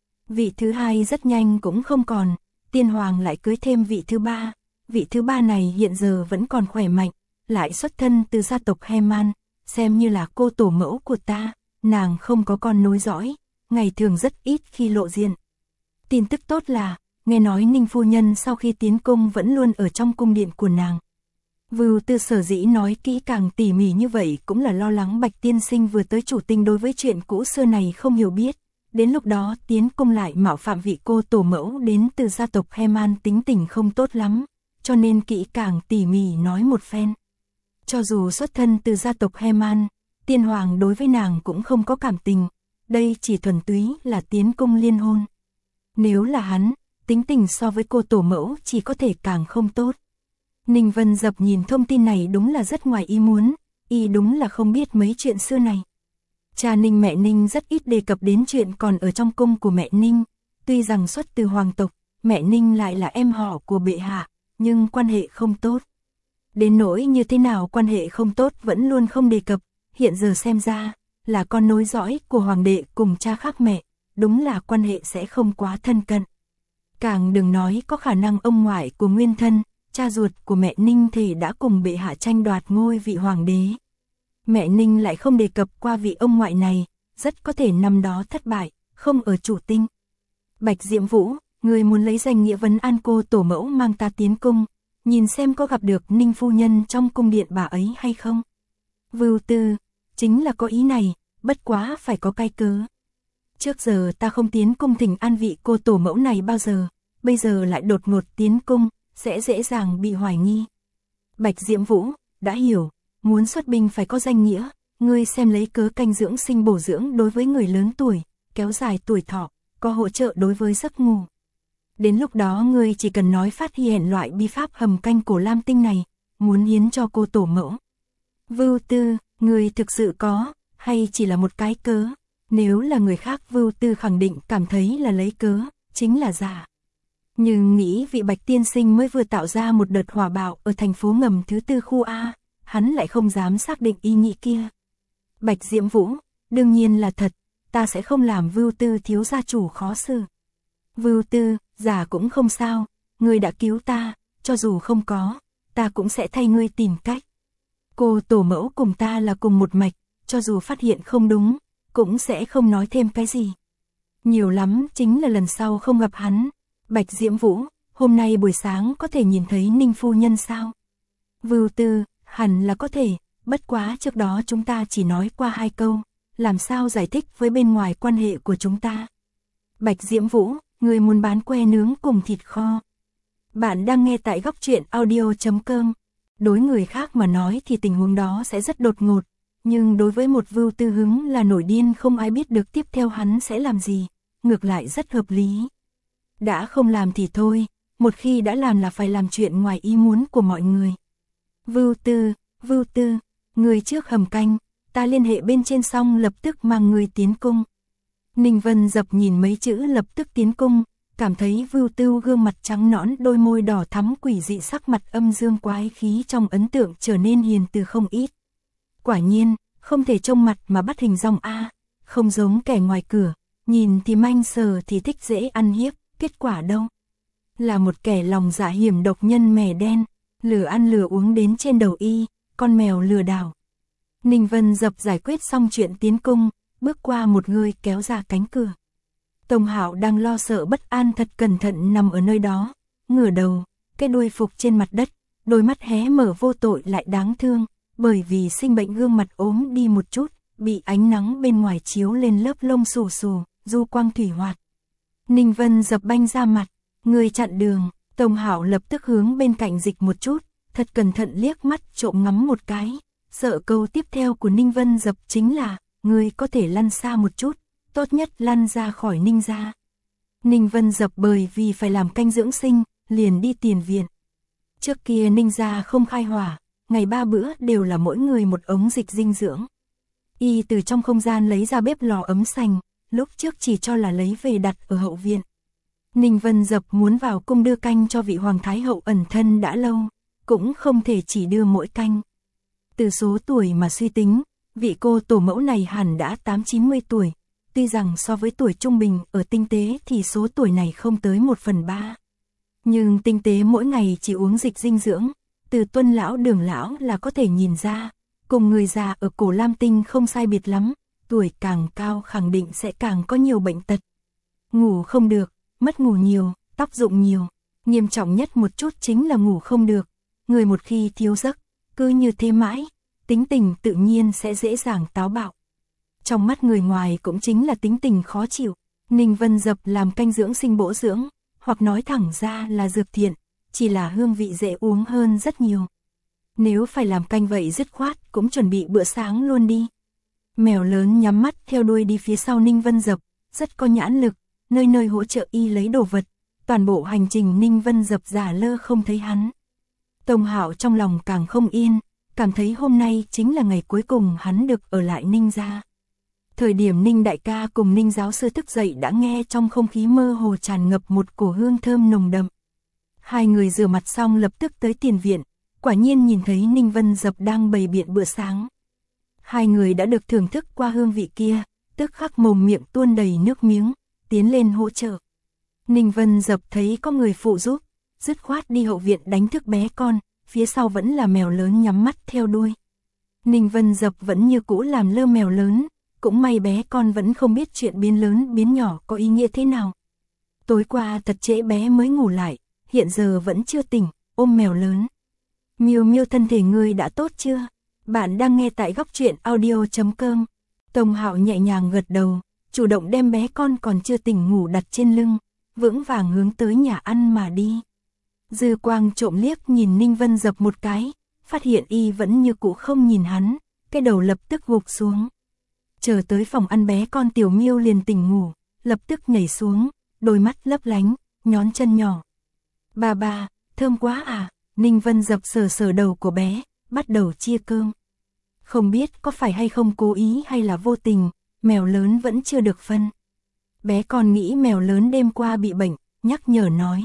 Vị thứ hai rất nhanh cũng không còn, tiên hoàng lại cưới thêm vị thứ ba. Vị thứ ba này hiện giờ vẫn còn khỏe mạnh, lại xuất thân từ gia tộc Heman, xem như là cô tổ mẫu của ta. Nàng không có con nối dõi, ngày thường rất ít khi lộ diện. Tin tức tốt là, nghe nói Ninh phu nhân sau khi tiến cung vẫn luôn ở trong cung điện của nàng. Vưu Tư sở dĩ nói kỹ càng tỉ mỉ như vậy cũng là lo lắng Bạch tiên sinh vừa tới chủ tinh đối với chuyện cũ xưa này không hiểu biết. Đến lúc đó tiến cung lại mạo phạm vị cô tổ mẫu đến từ gia tộc Heman, tính tình không tốt lắm, cho nên kỹ càng tỉ mỉ nói một phen. Cho dù xuất thân từ gia tộc Heman, tiên hoàng đối với nàng cũng không có cảm tình, đây chỉ thuần túy là tiến cung liên hôn. Nếu là hắn, tính tình so với cô tổ mẫu chỉ có thể càng không tốt. Ninh Vân Dập nhìn thông tin này đúng là rất ngoài ý muốn, y đúng là không biết mấy chuyện xưa này. Cha Ninh mẹ Ninh rất ít đề cập đến chuyện còn ở trong cung của mẹ Ninh, tuy rằng xuất từ hoàng tộc, mẹ Ninh lại là em họ của bệ hạ, nhưng quan hệ không tốt. Đến nỗi như thế nào quan hệ không tốt vẫn luôn không đề cập, hiện giờ xem ra là con nối dõi của hoàng đệ cùng cha khác mẹ, đúng là quan hệ sẽ không quá thân cận. Càng đừng nói có khả năng ông ngoại của nguyên thân, cha ruột của mẹ Ninh thì đã cùng bệ hạ tranh đoạt ngôi vị hoàng đế. Mẹ Ninh lại không đề cập qua vị ông ngoại này, rất có thể năm đó thất bại, không ở chủ tinh. Bạch Diễm Vũ, người muốn lấy danh nghĩa vấn an cô tổ mẫu mang ta tiến cung, nhìn xem có gặp được Ninh phu nhân trong cung điện bà ấy hay không. Vưu Tư, chính là có ý này, bất quá phải có cái cớ. Trước giờ ta không tiến cung thỉnh an vị cô tổ mẫu này bao giờ, bây giờ lại đột ngột tiến cung, sẽ dễ dàng bị hoài nghi. Bạch Diễm Vũ, đã hiểu, muốn xuất binh phải có danh nghĩa, ngươi xem lấy cớ canh dưỡng sinh bổ dưỡng đối với người lớn tuổi, kéo dài tuổi thọ, có hỗ trợ đối với giấc ngủ. Đến lúc đó ngươi chỉ cần nói phát hiện loại bi pháp hầm canh cổ lam tinh này, muốn hiến cho cô tổ mẫu. Vưu Tư, ngươi thực sự có, hay chỉ là một cái cớ? Nếu là người khác Vưu Tư khẳng định cảm thấy là lấy cớ, chính là giả. Nhưng nghĩ vị Bạch tiên sinh mới vừa tạo ra một đợt hỏa bạo ở thành phố ngầm thứ tư khu A, hắn lại không dám xác định ý nghĩ kia. Bạch Diễm Vũ, đương nhiên là thật, ta sẽ không làm Vưu Tư thiếu gia chủ khó xử. Vưu Tư, giả cũng không sao, ngươi đã cứu ta, cho dù không có, ta cũng sẽ thay ngươi tìm cách. Cô tổ mẫu cùng ta là cùng một mạch, cho dù phát hiện không đúng, cũng sẽ không nói thêm cái gì. Nhiều lắm chính là lần sau không gặp hắn. Bạch Diễm Vũ, hôm nay buổi sáng có thể nhìn thấy Ninh phu nhân sao? Vưu Tư, hẳn là có thể, bất quá trước đó chúng ta chỉ nói qua 2 câu, làm sao giải thích với bên ngoài quan hệ của chúng ta? Bạch Diễm Vũ, người muốn bán que nướng cùng thịt kho. Bạn đang nghe tại góc truyện audio.com. Đối người khác mà nói thì tình huống đó sẽ rất đột ngột, nhưng đối với một Vưu Tư hứng là nổi điên không ai biết được tiếp theo hắn sẽ làm gì, ngược lại rất hợp lý. Đã không làm thì thôi, một khi đã làm là phải làm chuyện ngoài ý muốn của mọi người. Vưu Tư, người trước hầm canh, ta liên hệ bên trên xong lập tức mang người tiến cung. Ninh Vân Dập nhìn mấy chữ lập tức tiến cung, cảm thấy Vưu Tư gương mặt trắng nõn, đôi môi đỏ thắm quỷ dị, sắc mặt âm dương quái khí trong ấn tượng trở nên hiền từ không ít. Quả nhiên, không thể trông mặt mà bắt hình dong a, không giống kẻ ngoài cửa, nhìn thì manh sờ thì thích dễ ăn hiếp, kết quả đâu? Là một kẻ lòng dạ hiểm độc, nhân mè đen, lừa ăn lừa uống đến trên đầu y, con mèo lừa đảo. Ninh Vân Dập giải quyết xong chuyện tiến cung, bước qua một người kéo ra cánh cửa. Tông Hạo đang lo sợ bất an thật cẩn thận nằm ở nơi đó, ngửa đầu, cái đuôi phục trên mặt đất, đôi mắt hé mở vô tội lại đáng thương, bởi vì sinh bệnh gương mặt ốm đi một chút, bị ánh nắng bên ngoài chiếu lên lớp lông xù xù, du quang thủy hoạt. Ninh Vân dập banh ra mặt, người chặn đường. Tông Hạo lập tức hướng bên cạnh dịch một chút, thật cẩn thận liếc mắt trộm ngắm một cái, sợ câu tiếp theo của Ninh Vân dập chính là, người có thể lăn xa một chút, tốt nhất lăn ra khỏi Ninh gia. Ninh Vân dập bởi vì phải làm canh dưỡng sinh, liền đi tiền viện. Trước kia Ninh gia không khai hỏa, ngày 3 bữa đều là mỗi người một ống dịch dinh dưỡng. Y từ trong không gian lấy ra bếp lò ấm sành, lúc trước chỉ cho là lấy về đặt ở hậu viện. Ninh Vân dập muốn vào cung đưa canh cho vị hoàng thái hậu ẩn thân đã lâu, cũng không thể chỉ đưa mỗi canh. Từ số tuổi mà suy tính, vị cô tổ mẫu này hẳn đã 8-90 tuổi, tuy rằng so với tuổi trung bình ở tinh tế thì số tuổi này không tới 1/3. Nhưng tinh tế mỗi ngày chỉ uống dịch dinh dưỡng, từ Tuân lão Đường lão là có thể nhìn ra, cùng người già ở cổ Lam Tinh không sai biệt lắm, tuổi càng cao khẳng định sẽ càng có nhiều bệnh tật. Ngủ không được, mất ngủ nhiều, tóc rụng nhiều, nghiêm trọng nhất một chút chính là ngủ không được, người một khi thiếu giấc, cứ như thế mãi, tính tình tự nhiên sẽ dễ dàng táo bạo. Trong mắt người ngoài cũng chính là tính tình khó chịu, Ninh Vân dập làm canh dưỡng sinh bổ dưỡng, hoặc nói thẳng ra là dược thiện, chỉ là hương vị dễ uống hơn rất nhiều. Nếu phải làm canh vậy dứt khoát cũng chuẩn bị bữa sáng luôn đi. Mèo lớn nhắm mắt theo đuôi đi phía sau Ninh Vân dập, rất có nhãn lực, nơi nơi hỗ trợ y lấy đồ vật, toàn bộ hành trình Ninh Vân dập giả lơ không thấy hắn. Tông Hạo trong lòng càng không yên, cảm thấy hôm nay chính là ngày cuối cùng hắn được ở lại Ninh gia. Thời điểm Ninh đại ca cùng Ninh giáo sư thức dậy đã nghe trong không khí mơ hồ tràn ngập một cổ hương thơm nồng đậm. Hai người rửa mặt xong lập tức tới tiền viện, quả nhiên nhìn thấy Ninh Vân dập đang bày biện bữa sáng. Hai người đã được thưởng thức qua hương vị kia, tức khắc mồm miệng tuôn đầy nước miếng, tiến lên hỗ trợ. Ninh Vân dập thấy có người phụ giúp, dứt khoát đi hậu viện đánh thức bé con, phía sau vẫn là mèo lớn nhắm mắt theo đuôi. Ninh Vân dập vẫn như cũ làm lơ mèo lớn, cũng may bé con vẫn không biết chuyện biến lớn biến nhỏ có ý nghĩa thế nào. Tối qua thật trễ bé mới ngủ lại, hiện giờ vẫn chưa tỉnh, ôm mèo lớn. Miêu Miêu thân thể ngươi đã tốt chưa? Bạn đang nghe tại góc truyện audio.com. Tông Hạo nhẹ nhàng gật đầu, chủ động đem bé con còn chưa tỉnh ngủ đặt trên lưng, vững vàng hướng tới nhà ăn mà đi. Dư quang trộm liếc nhìn Ninh Vân dập một cái, phát hiện y vẫn như cũ không nhìn hắn, cái đầu lập tức gục xuống. Chờ tới phòng ăn bé con Tiểu Miêu liền tỉnh ngủ, lập tức nhảy xuống, đôi mắt lấp lánh, nhón chân nhỏ. Ba, thơm quá à, Ninh Vân dập sờ sờ đầu của bé, bắt đầu chia cơm. Không biết có phải hay không cố ý hay là vô tình, mèo lớn vẫn chưa được phân. Bé con nghĩ mèo lớn đêm qua bị bệnh, nhắc nhở nói.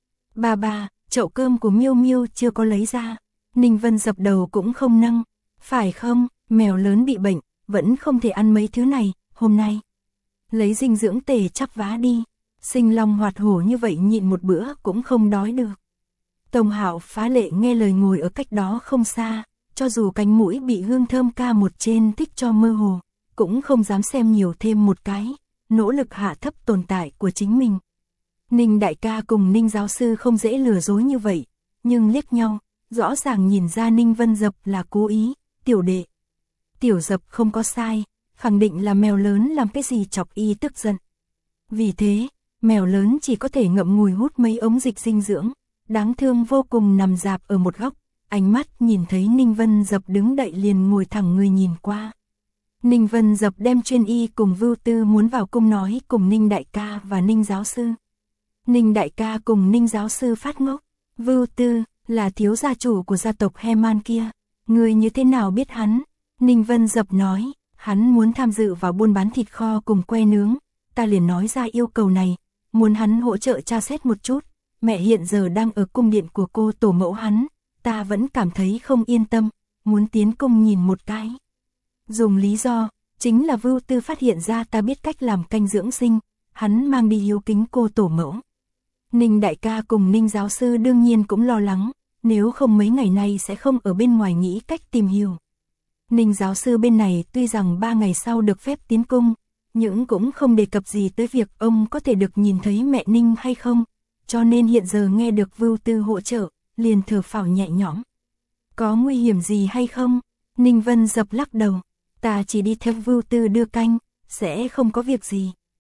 Ba, chậu cơm của Miêu Miêu chưa có lấy ra. Ninh Vân dập đầu cũng không nâng. Phải không, mèo lớn bị bệnh, vẫn không thể ăn mấy thứ này, hôm nay. Lấy dinh dưỡng tề chắp vá đi. Sinh long hoạt hổ như vậy nhịn một bữa cũng không đói được. Tông Hạo phá lệ nghe lời ngồi ở cách đó không xa, cho dù cánh mũi bị hương thơm ca một trên thích cho mơ hồ, cũng không dám xem nhiều thêm một cái, nỗ lực hạ thấp tồn tại của chính mình. Ninh đại ca cùng Ninh giáo sư không dễ lừa dối như vậy, nhưng liếc nhau, rõ ràng nhìn ra Ninh Vân dập là cố ý, tiểu đệ. Tiểu dập không có sai, khẳng định là mèo lớn làm cái gì chọc y tức giận. Vì thế, mèo lớn chỉ có thể ngậm ngùi hút mấy ống dịch dinh dưỡng, đáng thương vô cùng nằm rạp ở một góc, ánh mắt nhìn thấy Ninh Vân dập đứng đậy liền ngồi thẳng người nhìn qua. Ninh Vân dập đem chuyên y cùng Vưu Tư muốn vào cung nói cùng Ninh đại ca và Ninh giáo sư. Ninh đại ca cùng Ninh giáo sư phát ngốc, Vưu Tư là thiếu gia chủ của gia tộc Heman kia, người như thế nào biết hắn? Ninh Vân dập nói, hắn muốn tham dự vào buôn bán thịt kho cùng que nướng, ta liền nói ra yêu cầu này, muốn hắn hỗ trợ tra xét một chút, mẹ hiện giờ đang ở cung điện của cô tổ mẫu hắn, ta vẫn cảm thấy không yên tâm, muốn tiến cung nhìn một cái. Dùng lý do, chính là Vưu Tư phát hiện ra ta biết cách làm canh dưỡng sinh, hắn mang đi hiếu kính cô tổ mẫu. Ninh đại ca cùng Ninh giáo sư đương nhiên cũng lo lắng, nếu không mấy ngày nay sẽ không ở bên ngoài nghĩ cách tìm hiểu. Ninh giáo sư bên này tuy rằng 3 ngày sau được phép tiến cung, nhưng cũng không đề cập gì tới việc ông có thể được nhìn thấy mẹ Ninh hay không, cho nên hiện giờ nghe được Vưu Tư hỗ trợ, liền thở phào nhẹ nhõm. Có nguy hiểm gì hay không? Ninh Vân dập lắc đầu, ta chỉ đi theo Vưu Tư đưa canh, sẽ không có việc gì.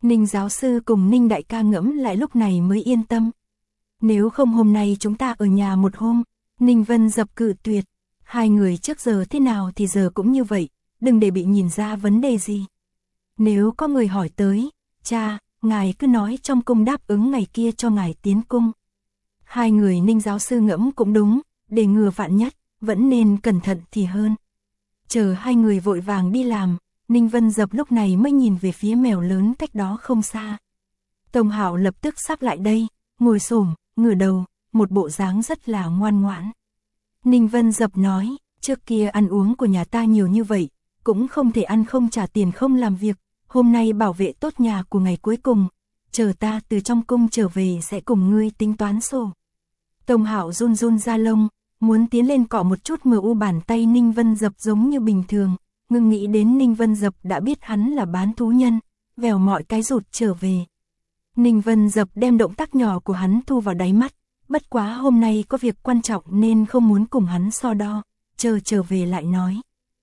Ninh giáo sư cùng Ninh đại ca ngẫm lại lúc này mới yên tâm. Nếu không hôm nay chúng ta ở nhà một hôm, Ninh Vân Dập cự tuyệt. Hai người trước giờ thế nào thì giờ cũng như vậy, đừng để bị nhìn ra vấn đề gì. Nếu có người hỏi tới, cha, ngài cứ nói trong cung đáp ứng ngày kia cho ngài tiến cung. Hai người Ninh giáo sư ngẫm cũng đúng, để ngừa vạn nhất, vẫn nên cẩn thận thì hơn. Chờ hai người vội vàng đi làm, Ninh Vân Dập lúc này mới nhìn về phía mèo lớn cách đó không xa. Tông Hạo lập tức sắp lại đây, ngồi xổm, ngửa đầu, một bộ dáng rất là ngoan ngoãn. Ninh Vân Dập nói, trước kia ăn uống của nhà ta nhiều như vậy, cũng không thể ăn không trả tiền không làm việc, hôm nay bảo vệ tốt nhà của ngày cuối cùng, chờ ta từ trong cung trở về sẽ cùng ngươi tính toán sổ. Tông Hạo run run da lông, muốn tiến lên cọ một chút bàn tay Ninh Vân Dập giống như bình thường, ngừng nghĩ đến Ninh Vân Dập đã biết hắn là bán thú nhân, vèo mọi cái rụt trở về. Ninh Vân Dập đem động tác nhỏ của hắn thu vào đáy mắt, bất quá hôm nay có việc quan trọng nên không muốn cùng hắn so đo, trở về lại nói.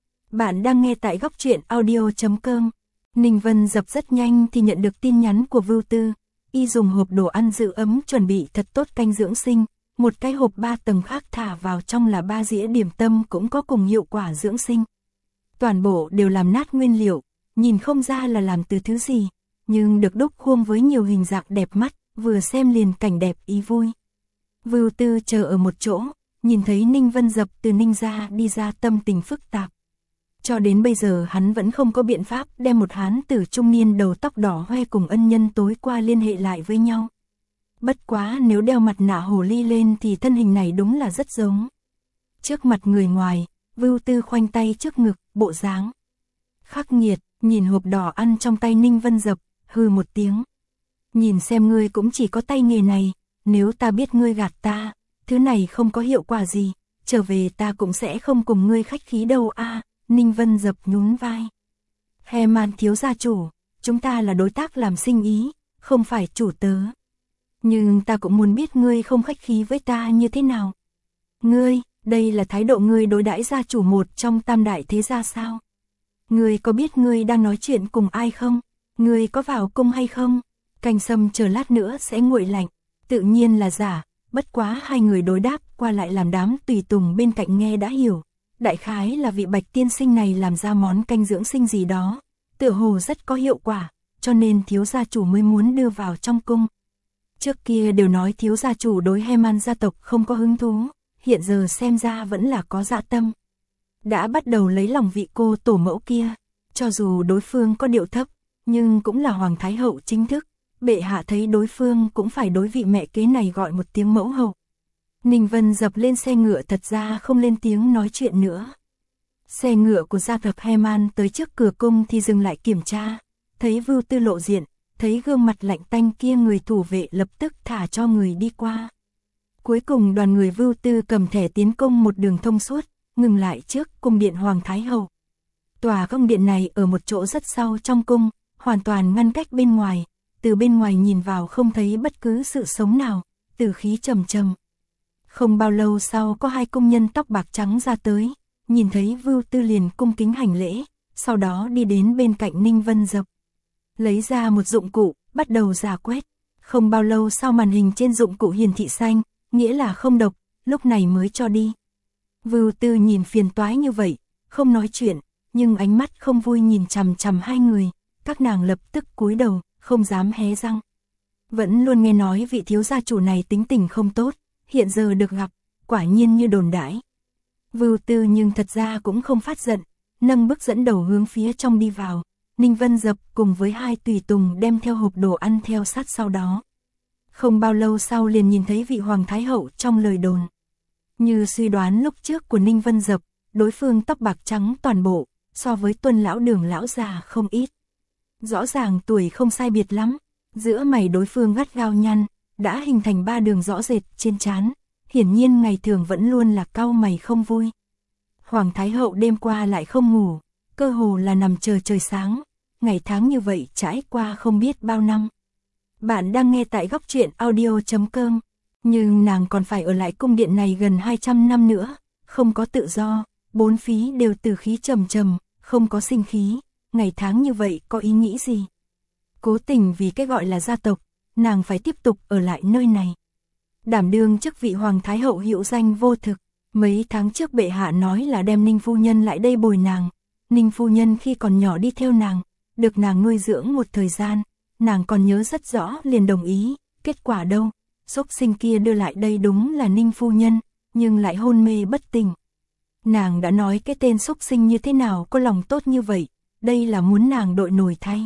Bạn đang nghe tại góc truyện audio.com. Ninh Vân Dập rất nhanh thì nhận được tin nhắn của Vưu Tư, y dùng hộp đồ ăn giữ ấm chuẩn bị thật tốt canh dưỡng sinh, một cái hộp 3 tầng khác thả vào trong là 3 dĩa điểm tâm cũng có cùng hiệu quả dưỡng sinh. Toàn bộ đều làm nát nguyên liệu, nhìn không ra là làm từ thứ gì, nhưng được đúc khuôn với nhiều hình dạng đẹp mắt, vừa xem liền cảnh đẹp ý vui. Vưu Tư chờ ở một chỗ, nhìn thấy Ninh Vân Dập từ Ninh gia đi ra tâm tình phức tạp. Cho đến bây giờ hắn vẫn không có biện pháp đem một hán tử trung niên đầu tóc đỏ hoe cùng ân nhân tối qua liên hệ lại với nhau. Bất quá nếu đeo mặt nạ hồ ly lên thì thân hình này đúng là rất giống. Trước mặt người ngoài, Vưu Tư khoanh tay trước ngực, bộ dáng khắc nghiệt, nhìn hộp đỏ ăn trong tay Ninh Vân Dập, hừ một tiếng. Nhìn xem ngươi cũng chỉ có tay nghề này, nếu ta biết ngươi gạt ta, thứ này không có hiệu quả gì, trở về ta cũng sẽ không cùng ngươi khách khí đâu a. Ninh Vân Dập nhún vai. Heman thiếu gia chủ, chúng ta là đối tác làm sinh ý, không phải chủ tớ. Nhưng ta cũng muốn biết ngươi không khách khí với ta như thế nào. Ngươi, đây là thái độ ngươi đối đãi gia chủ một trong tam đại thế gia sao? Ngươi có biết ngươi đang nói chuyện cùng ai không? Ngươi có vào cung hay không? Canh sâm chờ lát nữa sẽ nguội lạnh, tự nhiên là giả, bất quá hai người đối đáp qua lại làm đám tùy tùng bên cạnh nghe đã hiểu. Đại khái là vị Bạch tiên sinh này làm ra món canh dưỡng sinh gì đó, tựa hồ rất có hiệu quả, cho nên thiếu gia chủ mới muốn đưa vào trong cung. Trước kia đều nói thiếu gia chủ đối Heman gia tộc không có hứng thú, hiện giờ xem ra vẫn là có dạ tâm. Đã bắt đầu lấy lòng vị cô tổ mẫu kia, cho dù đối phương có điệu thấp, nhưng cũng là hoàng thái hậu chính thức, bệ hạ thấy đối phương cũng phải đối vị mẹ kế này gọi một tiếng mẫu hậu. Ninh Vân Dập lên xe ngựa thật ra không lên tiếng nói chuyện nữa. Xe ngựa của gia tộc Heman tới trước cửa cung thì dừng lại kiểm tra, thấy Vưu Tư lộ diện, thấy gương mặt lạnh tanh kia người thủ vệ lập tức thả cho người đi qua. Cuối cùng đoàn người Vưu Tư cầm thẻ tiến công một đường thông suốt, ngừng lại trước cung điện Hoàng Thái Hậu. Tòa cung điện này ở một chỗ rất sau trong cung, hoàn toàn ngăn cách bên ngoài, từ bên ngoài nhìn vào không thấy bất cứ sự sống nào, tử khí trầm trầm. Không bao lâu sau có hai công nhân tóc bạc trắng ra tới, nhìn thấy Vưu Tư liền cung kính hành lễ, sau đó đi đến bên cạnh Ninh Vân Dập. Lấy ra một dụng cụ, bắt đầu rà quét. Không bao lâu sau màn hình trên dụng cụ hiển thị xanh, nghĩa là không độc, lúc này mới cho đi. Vưu Tư nhìn phiền toái như vậy, không nói chuyện, nhưng ánh mắt không vui nhìn chằm chằm hai người, các nàng lập tức cúi đầu, không dám hé răng. Vẫn luôn nghe nói vị thiếu gia chủ này tính tình không tốt, hiện giờ được gặp, quả nhiên như đồn đãi. Vưu Tư nhưng thật ra cũng không phát giận, nâng bước dẫn đầu hướng phía trong đi vào. Ninh Vân Dập cùng với hai tùy tùng đem theo hộp đồ ăn theo sát sau đó. Không bao lâu sau liền nhìn thấy vị Hoàng Thái Hậu trong lời đồn. Như suy đoán lúc trước của Ninh Vân Dập, đối phương tóc bạc trắng toàn bộ, so với Tuân lão Đường lão già không ít. Rõ ràng tuổi không sai biệt lắm, giữa mày đối phương gắt gao nhăn, đã hình thành 3 đường rõ rệt trên trán, hiển nhiên ngày thường vẫn luôn là cau mày không vui. Hoàng Thái Hậu đêm qua lại không ngủ, cơ hồ là nằm chờ trời sáng, ngày tháng như vậy trải qua không biết bao năm. Bạn đang nghe tại góc truyện audio.com, nhưng nàng còn phải ở lại cung điện này gần 200 năm nữa, không có tự do, bốn phí đều tử khí trầm trầm, không có sinh khí, ngày tháng như vậy có ý nghĩ gì? Cố tình vì cái gọi là gia tộc, nàng phải tiếp tục ở lại nơi này. Đảm đương chức vị Hoàng Thái Hậu hữu danh vô thực, mấy tháng trước bệ hạ nói là đem Ninh phu nhân lại đây bồi nàng. Ninh phu nhân khi còn nhỏ đi theo nàng, được nàng nuôi dưỡng một thời gian, nàng còn nhớ rất rõ liền đồng ý, kết quả đâu, xúc sinh kia đưa lại đây đúng là Ninh phu nhân, nhưng lại hôn mê bất tỉnh. Nàng đã nói cái tên xúc sinh như thế nào có lòng tốt như vậy, đây là muốn nàng đội nổi thay.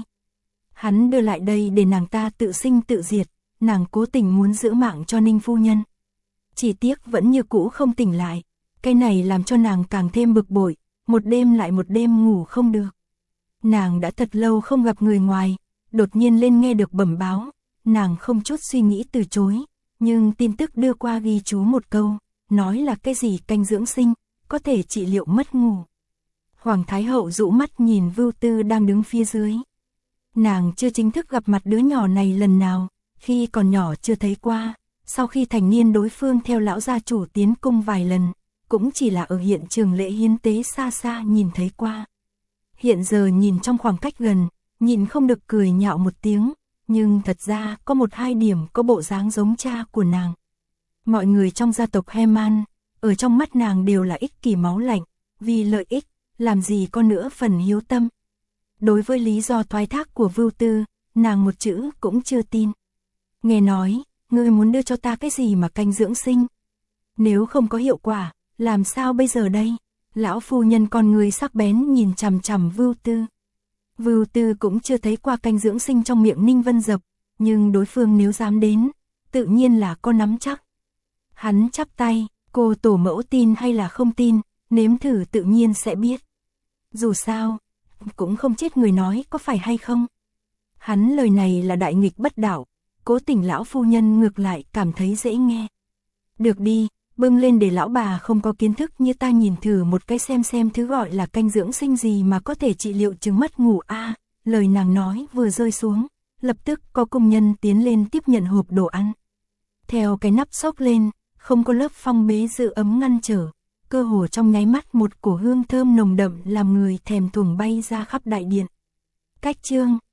Hắn đưa lại đây để nàng ta tự sinh tự diệt, nàng cố tình muốn giữ mạng cho Ninh phu nhân. Chỉ tiếc vẫn như cũ không tỉnh lại, cái này làm cho nàng càng thêm bực bội, một đêm lại một đêm ngủ không được. Nàng đã thật lâu không gặp người ngoài, đột nhiên lên nghe được bẩm báo, nàng không chút suy nghĩ từ chối, nhưng tin tức đưa qua ghi chú một câu, nói là cái gì canh dưỡng sinh, có thể trị liệu mất ngủ. Hoàng Thái Hậu rũ mắt nhìn Vưu Tư đang đứng phía dưới. Nàng chưa chính thức gặp mặt đứa nhỏ này lần nào, khi còn nhỏ chưa thấy qua, sau khi thành niên đối phương theo lão gia chủ tiến cung vài lần, cũng chỉ là ở hiện trường lễ hiến tế xa xa nhìn thấy qua. Hiện giờ nhìn trong khoảng cách gần, nhìn không được cười nhạo một tiếng, nhưng thật ra có một hai điểm có bộ dáng giống cha của nàng. Mọi người trong gia tộc Heman, ở trong mắt nàng đều là ích kỷ máu lạnh, vì lợi ích, làm gì có nữa phần hiếu tâm. Đối với lý do thoái thác của Vưu Tư, nàng một chữ cũng chưa tin. Nghe nói, ngươi muốn đưa cho ta cái gì mà canh dưỡng sinh? Nếu không có hiệu quả, làm sao bây giờ đây? Lão phu nhân con người sắc bén nhìn chằm chằm Vưu Tư. Vưu Tư cũng chưa thấy qua canh dưỡng sinh trong miệng Ninh Vân Dập, nhưng đối phương nếu dám đến, tự nhiên là có nắm chắc. Hắn chắp tay, cô tổ mẫu tin hay là không tin, nếm thử tự nhiên sẽ biết. Dù sao, cũng không chết người nói có phải hay không. Hắn lời này là đại nghịch bất đạo, Cố Tình lão phu nhân ngược lại cảm thấy dễ nghe. Được đi, bưng lên để lão bà không có kiến thức như ta nhìn thử một cái xem thứ gọi là canh dưỡng sinh gì mà có thể trị liệu chứng mất ngủ a. Lời nàng nói vừa rơi xuống, lập tức có công nhân tiến lên tiếp nhận hộp đồ ăn. Theo cái nắp xốc lên, không có lớp phong bế giữ ấm ngăn trở, cơ hồ trong nháy mắt một cổ hương thơm nồng đậm làm người thèm thuồng bay ra khắp đại điện. Cách chương